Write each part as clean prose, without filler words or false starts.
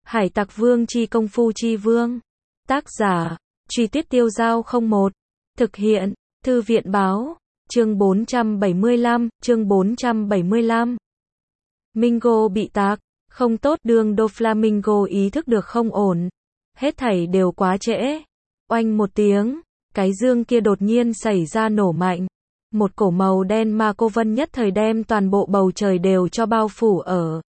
Hải Tặc Vương chi công phu chi vương. Tác giả, Truy Tuyết Tiêu Dao 01. Thực hiện, Thư viện báo. Chương 475, chương 475. Mingo bị tạc, không tốt, đường Doflamingo ý thức được không ổn. Hết thảy đều quá trễ. Oanh một tiếng, cái dương kia đột nhiên xảy ra nổ mạnh. Một cổ màu đen ma cô vân nhất thời đem toàn bộ bầu trời đều cho bao phủ ở.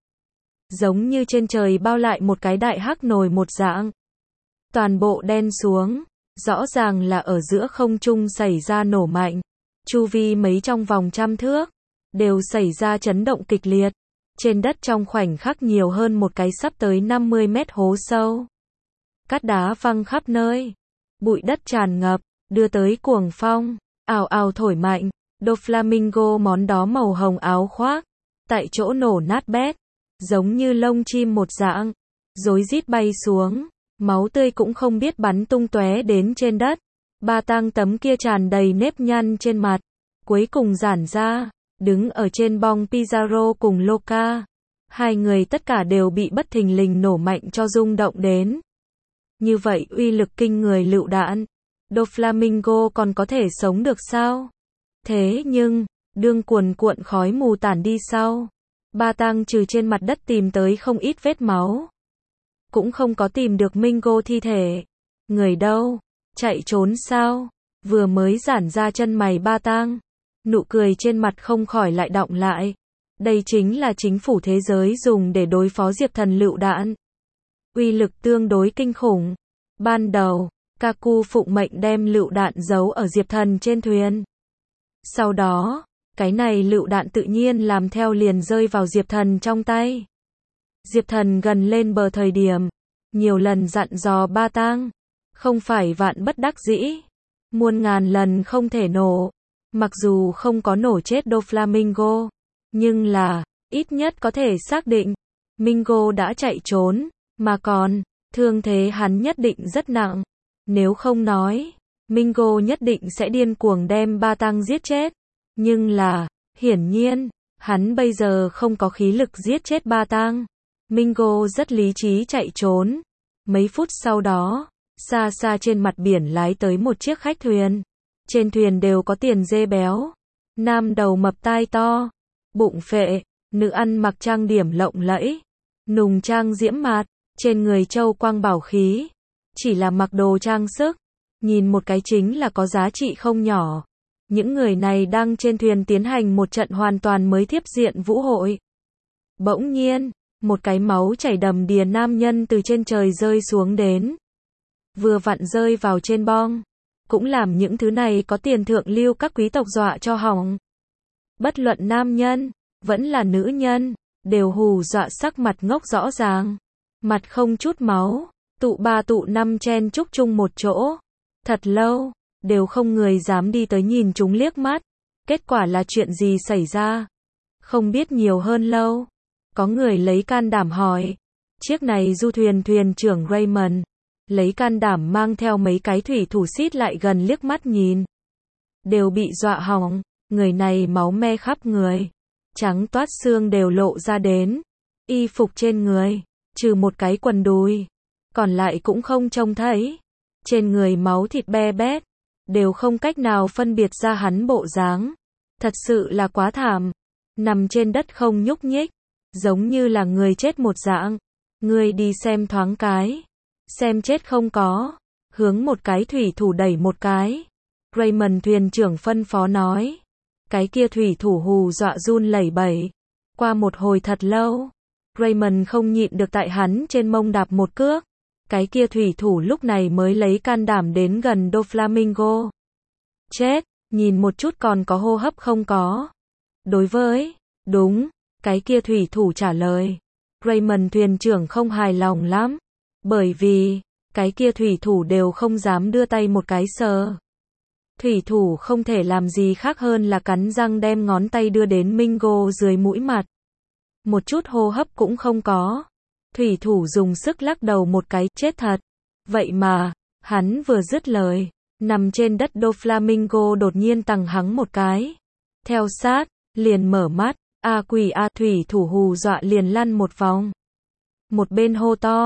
Giống như trên trời bao lại một cái đại hắc nồi một dạng. Toàn bộ đen xuống, rõ ràng là ở giữa không trung xảy ra nổ mạnh. Chu vi mấy trong vòng trăm thước, đều xảy ra chấn động kịch liệt. Trên đất trong khoảnh khắc nhiều hơn một cái sắp tới 50 mét hố sâu. Cát đá văng khắp nơi. Bụi đất tràn ngập, đưa tới cuồng phong, ào ào thổi mạnh. Doflamingo món đó màu hồng áo khoác, tại chỗ nổ nát bét, giống như lông chim một dạng, rối rít bay xuống, máu tươi cũng không biết bắn tung tóe đến trên đất. Ba tang tấm kia tràn đầy nếp nhăn trên mặt, cuối cùng giãn ra, đứng ở trên bong Pizarro cùng Loca. Hai người tất cả đều bị bất thình lình nổ mạnh cho rung động đến. Như vậy uy lực kinh người lựu đạn, Doflamingo còn có thể sống được sao? Thế nhưng, đương cuồn cuộn khói mù tản đi sau, ba tang trừ trên mặt đất tìm tới không ít vết máu, cũng không có tìm được Mingo thi thể. Người đâu? Chạy trốn sao? Vừa mới giãn ra chân mày ba tang, nụ cười trên mặt không khỏi lại đọng lại. Đây chính là chính phủ thế giới dùng để đối phó Diệp Thần lựu đạn. Uy lực tương đối kinh khủng. Ban đầu, Kaku phụng mệnh đem lựu đạn giấu ở Diệp Thần trên thuyền. Sau đó, cái này lựu đạn tự nhiên làm theo liền rơi vào Diệp Thần trong tay. Diệp Thần gần lên bờ thời điểm, nhiều lần dặn dò ba tang, không phải vạn bất đắc dĩ, muôn ngàn lần không thể nổ. Mặc dù không có nổ chết Doflamingo, nhưng là, ít nhất có thể xác định, Mingo đã chạy trốn, mà còn, thương thế hắn nhất định rất nặng. Nếu không nói, Mingo nhất định sẽ điên cuồng đem ba tang giết chết. Nhưng là, hiển nhiên, hắn bây giờ không có khí lực giết chết ba tang. Mingo rất lý trí chạy trốn. Mấy phút sau đó, xa xa trên mặt biển lái tới một chiếc khách thuyền. Trên thuyền đều có tiền dê béo, nam đầu mập tai to, bụng phệ, nữ ăn mặc trang điểm lộng lẫy, nùng trang diễm mạt, trên người châu quang bảo khí. Chỉ là mặc đồ trang sức, nhìn một cái chính là có giá trị không nhỏ. Những người này đang trên thuyền tiến hành một trận hoàn toàn mới thiếp diện vũ hội. Bỗng nhiên, một cái máu chảy đầm đìa nam nhân từ trên trời rơi xuống đến. Vừa vặn rơi vào trên bong. Cũng làm những thứ này có tiền thượng lưu các quý tộc dọa cho hỏng. Bất luận nam nhân, vẫn là nữ nhân, đều hù dọa sắc mặt ngốc rõ ràng. Mặt không chút máu, tụ ba tụ năm chen chúc chung một chỗ. Thật lâu, đều không người dám đi tới nhìn chúng liếc mắt. Kết quả là chuyện gì xảy ra? Không biết nhiều hơn lâu. Có người lấy can đảm hỏi. Chiếc này du thuyền thuyền trưởng Raymond, lấy can đảm mang theo mấy cái thủy thủ xít lại gần liếc mắt nhìn. Đều bị dọa hỏng, người này máu me khắp người. Trắng toát xương đều lộ ra đến. Y phục trên người, trừ một cái quần đùi, còn lại cũng không trông thấy. Trên người máu thịt be bét, đều không cách nào phân biệt ra hắn bộ dáng. Thật sự là quá thảm. Nằm trên đất không nhúc nhích, giống như là người chết một dạng. Ngươi đi xem thoáng cái. Xem chết không có. Hướng một cái thủy thủ đẩy một cái. Raymond thuyền trưởng phân phó nói. Cái kia thủy thủ hù dọa run lẩy bẩy. Qua một hồi thật lâu, Raymond không nhịn được tại hắn trên mông đạp một cước. Cái kia thủy thủ lúc này mới lấy can đảm đến gần Doflamingo. Chết, nhìn một chút còn có hô hấp không có. Đối với, đúng, cái kia thủy thủ trả lời. Raymond thuyền trưởng không hài lòng lắm. Bởi vì, cái kia thủy thủ đều không dám đưa tay một cái sờ. Thủy thủ không thể làm gì khác hơn là cắn răng đem ngón tay đưa đến Mingo dưới mũi mặt. Một chút hô hấp cũng không có. Thủy thủ dùng sức lắc đầu một cái, chết thật. Vậy mà, hắn vừa dứt lời, nằm trên đất Doflamingo đột nhiên tằng hắng một cái. Theo sát, liền mở mắt, a quỷ a, thủy thủ hù dọa liền lăn một vòng. Một bên hô to,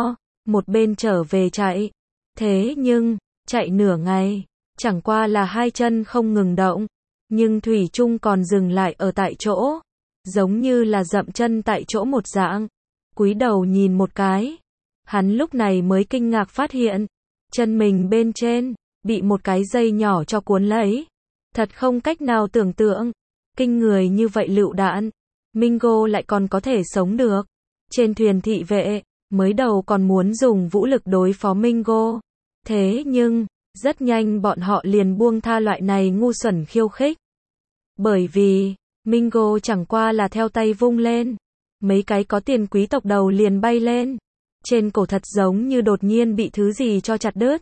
một bên trở về chạy. Thế nhưng, chạy nửa ngày, chẳng qua là hai chân không ngừng động, nhưng thủy chung còn dừng lại ở tại chỗ, giống như là dậm chân tại chỗ một dạng. Cúi đầu nhìn một cái, hắn lúc này mới kinh ngạc phát hiện, chân mình bên trên bị một cái dây nhỏ cho cuốn lấy. Thật không cách nào tưởng tượng, kinh người như vậy lựu đạn, Mingo lại còn có thể sống được. Trên thuyền thị vệ, mới đầu còn muốn dùng vũ lực đối phó Mingo. Thế nhưng, rất nhanh bọn họ liền buông tha loại này ngu xuẩn khiêu khích. Bởi vì, Mingo chẳng qua là theo tay vung lên, mấy cái có tiền quý tộc đầu liền bay lên. Trên cổ thật giống như đột nhiên bị thứ gì cho chặt đứt.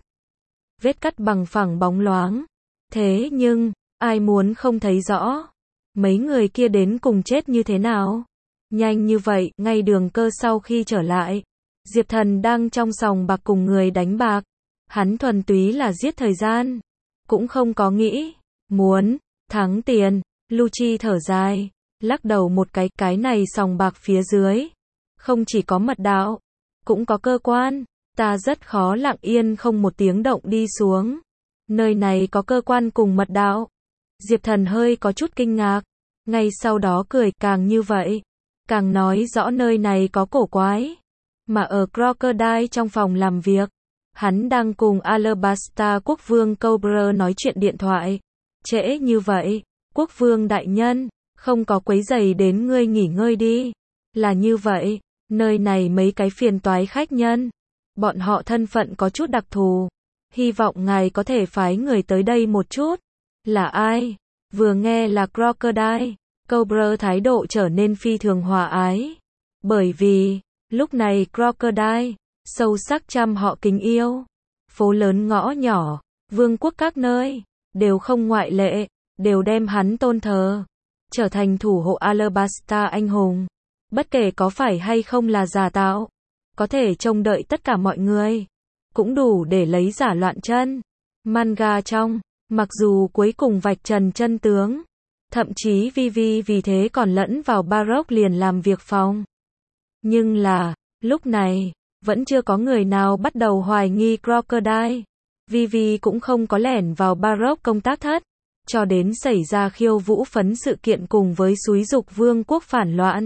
Vết cắt bằng phẳng bóng loáng. Thế nhưng, ai muốn không thấy rõ. Mấy người kia đến cùng chết như thế nào? Nhanh như vậy, ngay Đường Cơ sau khi trở lại, Diệp Thần đang trong sòng bạc cùng người đánh bạc. Hắn thuần túy là giết thời gian, cũng không có nghĩ muốn thắng tiền. Lucci thở dài, lắc đầu một cái này sòng bạc phía dưới không chỉ có mật đạo, cũng có cơ quan, ta rất khó lặng yên không một tiếng động đi xuống. Nơi này có cơ quan cùng mật đạo. Diệp Thần hơi có chút kinh ngạc, ngay sau đó cười, càng như vậy, càng nói rõ nơi này có cổ quái. Mà ở Crocodile trong phòng làm việc, hắn đang cùng Alabasta quốc vương Cobra nói chuyện điện thoại. Trễ như vậy, quốc vương đại nhân, không có quấy rầy đến ngươi nghỉ ngơi đi. Là như vậy, nơi này mấy cái phiền toái khách nhân, bọn họ thân phận có chút đặc thù, hy vọng ngài có thể phái người tới đây một chút. Là ai? Vừa nghe là Crocodile, Cobra thái độ trở nên phi thường hòa ái. Bởi vì, lúc này Crocodile, sâu sắc chăm họ kính yêu. Phố lớn ngõ nhỏ, vương quốc các nơi, đều không ngoại lệ, đều đem hắn tôn thờ, trở thành thủ hộ Alabasta anh hùng. Bất kể có phải hay không là giả tạo, có thể trông đợi tất cả mọi người, cũng đủ để lấy giả loạn chân. Manga trong, mặc dù cuối cùng vạch trần chân tướng, thậm chí Vivi vì thế còn lẫn vào Baroque liền làm việc phòng. Nhưng là, lúc này, vẫn chưa có người nào bắt đầu hoài nghi Crocodile. Vivi cũng không có lẻn vào Baroque công tác thất, cho đến xảy ra khiêu vũ phấn sự kiện cùng với xúi giục vương quốc phản loạn.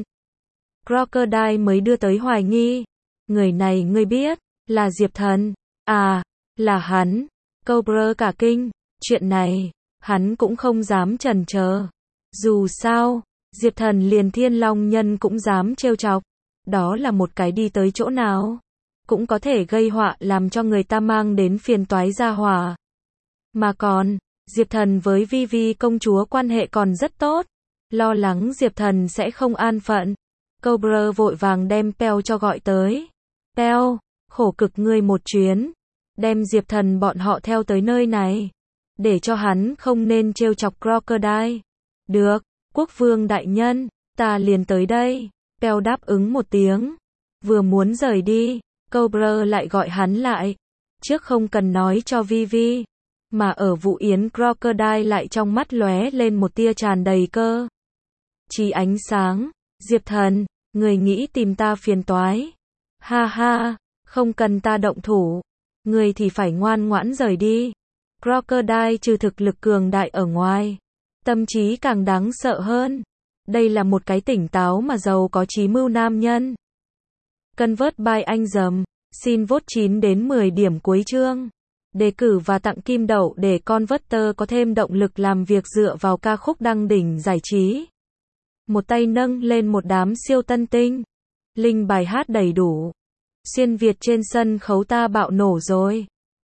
Crocodile mới đưa tới hoài nghi. Người này ngươi biết, là Diệp Thần. À, là hắn. Cobra cả kinh, chuyện này, hắn cũng không dám chần chờ. Dù sao, Diệp Thần liền Thiên Long Nhân cũng dám trêu chọc. Đó là một cái đi tới chỗ nào, cũng có thể gây họa làm cho người ta mang đến phiền toái gia hỏa. Mà còn, Diệp Thần với Vivi công chúa quan hệ còn rất tốt, lo lắng Diệp Thần sẽ không an phận. Cobra vội vàng đem Peo cho gọi tới. Peo, khổ cực ngươi một chuyến, đem Diệp Thần bọn họ theo tới nơi này, để cho hắn không nên trêu chọc Crocodile. Được, quốc vương đại nhân, ta liền tới đây. Peo đáp ứng một tiếng, vừa muốn rời đi, Cobra lại gọi hắn lại. Trước không cần nói cho Vivi, mà ở Vũ Yến Crocodile lại trong mắt lóe lên một tia tràn đầy cơ chí ánh sáng. Diệp Thần, người nghĩ tìm ta phiền toái? Ha ha, không cần ta động thủ, người thì phải ngoan ngoãn rời đi. Crocodile trừ thực lực cường đại ở ngoài, tâm trí càng đáng sợ hơn. Đây là một cái tỉnh táo mà giàu có chí mưu nam nhân. Convert by anh dầm, xin vote 9 đến 10 điểm cuối chương. Đề cử và tặng kim đậu để Converter có thêm động lực làm việc dựa vào ca khúc đăng đỉnh giải trí. Một tay nâng lên một đám siêu tân tinh. Link bài hát đầy đủ. Xuyên Việt trên sân khấu ta bạo nổ rồi.